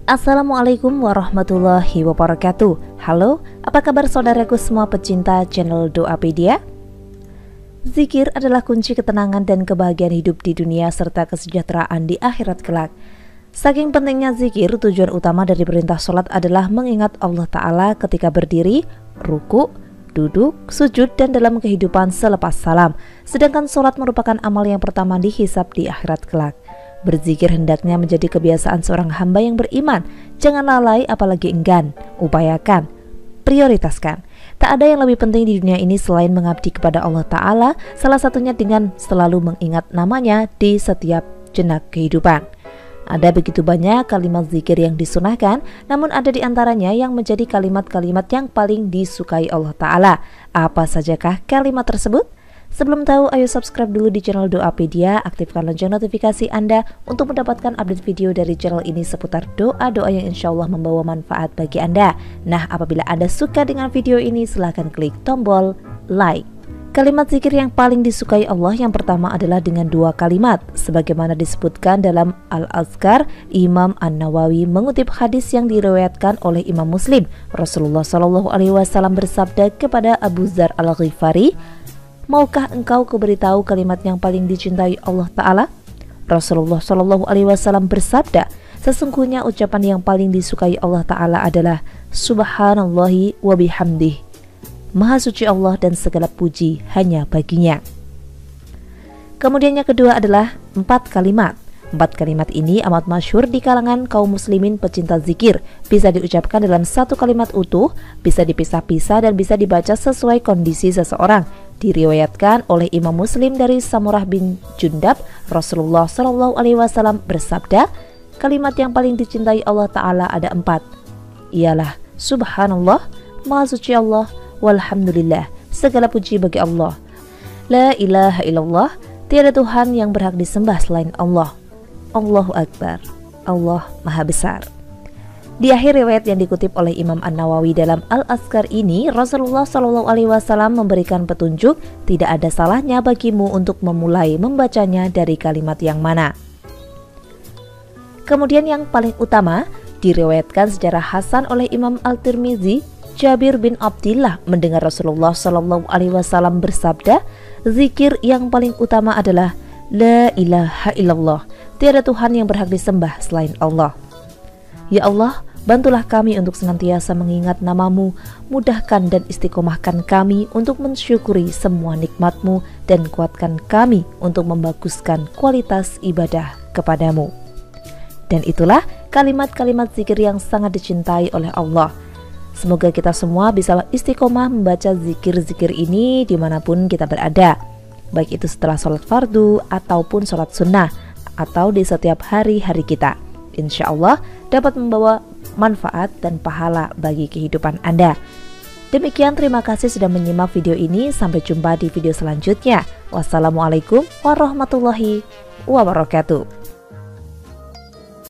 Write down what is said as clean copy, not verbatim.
Assalamualaikum warahmatullahi wabarakatuh. Halo, apa kabar saudaraku semua pecinta channel Doapedia? Zikir adalah kunci ketenangan dan kebahagiaan hidup di dunia serta kesejahteraan di akhirat kelak. Saking pentingnya zikir, tujuan utama dari perintah sholat adalah mengingat Allah Ta'ala ketika berdiri, ruku, duduk, sujud, dan dalam kehidupan selepas salam. Sedangkan sholat merupakan amal yang pertama dihisab di akhirat kelak. Berzikir hendaknya menjadi kebiasaan seorang hamba yang beriman. Jangan lalai apalagi enggan. Upayakan, prioritaskan. Tak ada yang lebih penting di dunia ini selain mengabdi kepada Allah Ta'ala, salah satunya dengan selalu mengingat namanya di setiap jenak kehidupan. Ada begitu banyak kalimat zikir yang disunahkan, namun ada di antaranya yang menjadi kalimat-kalimat yang paling disukai Allah Ta'ala. Apa sajakah kalimat tersebut? Sebelum tahu, ayo subscribe dulu di channel Doapedia, aktifkan lonceng notifikasi Anda untuk mendapatkan update video dari channel ini seputar doa-doa yang insya Allah membawa manfaat bagi Anda. Nah, apabila Anda suka dengan video ini, silahkan klik tombol like. Kalimat zikir yang paling disukai Allah yang pertama adalah dengan dua kalimat. Sebagaimana disebutkan dalam Al-Azkar, Imam An-Nawawi mengutip hadis yang diriwayatkan oleh Imam Muslim. Rasulullah SAW bersabda kepada Abu Dzar Al-Ghifari, "Maukah engkau kuberitahu kalimat yang paling dicintai Allah Ta'ala?" Rasulullah SAW bersabda, "Sesungguhnya ucapan yang paling disukai Allah Ta'ala adalah Subhanallahi wa bihamdih. Maha suci Allah dan segala puji hanya baginya." Kemudian yang kedua adalah 4 kalimat. 4 kalimat ini amat masyhur di kalangan kaum muslimin pecinta zikir. Bisa diucapkan dalam satu kalimat utuh, bisa dipisah-pisah, dan bisa dibaca sesuai kondisi seseorang. Diriwayatkan oleh Imam Muslim dari Samurah bin Jundab, Rasulullah SAW bersabda, kalimat yang paling dicintai Allah Ta'ala ada 4, ialah Subhanallah, Maha suci Allah, walhamdulillah, segala puji bagi Allah, la ilaha illallah, tiada Tuhan yang berhak disembah selain Allah, Allahu Akbar, Allah Maha Besar. Di akhir riwayat yang dikutip oleh Imam An-Nawawi dalam Al-Azkar ini, Rasulullah SAW memberikan petunjuk tidak ada salahnya bagimu untuk memulai membacanya dari kalimat yang mana. Kemudian yang paling utama, diriwayatkan secara hasan oleh Imam Al-Tirmizi, Jabir bin Abdillah mendengar Rasulullah SAW bersabda, zikir yang paling utama adalah la ilaha illallah, tiada Tuhan yang berhak disembah selain Allah. Ya Allah, bantulah kami untuk senantiasa mengingat namamu, mudahkan dan istiqomahkan kami untuk mensyukuri semua nikmat-Mu, dan kuatkan kami untuk membaguskan kualitas ibadah kepadamu. Dan itulah kalimat-kalimat zikir yang sangat dicintai oleh Allah. Semoga kita semua bisa istiqomah membaca zikir-zikir ini dimanapun kita berada, baik itu setelah sholat fardu ataupun sholat sunnah, atau di setiap hari-hari kita. Insya Allah dapat membawa manfaat dan pahala bagi kehidupan Anda. Demikian, terima kasih sudah menyimak video ini. Sampai jumpa di video selanjutnya. Wassalamualaikum warahmatullahi wabarakatuh.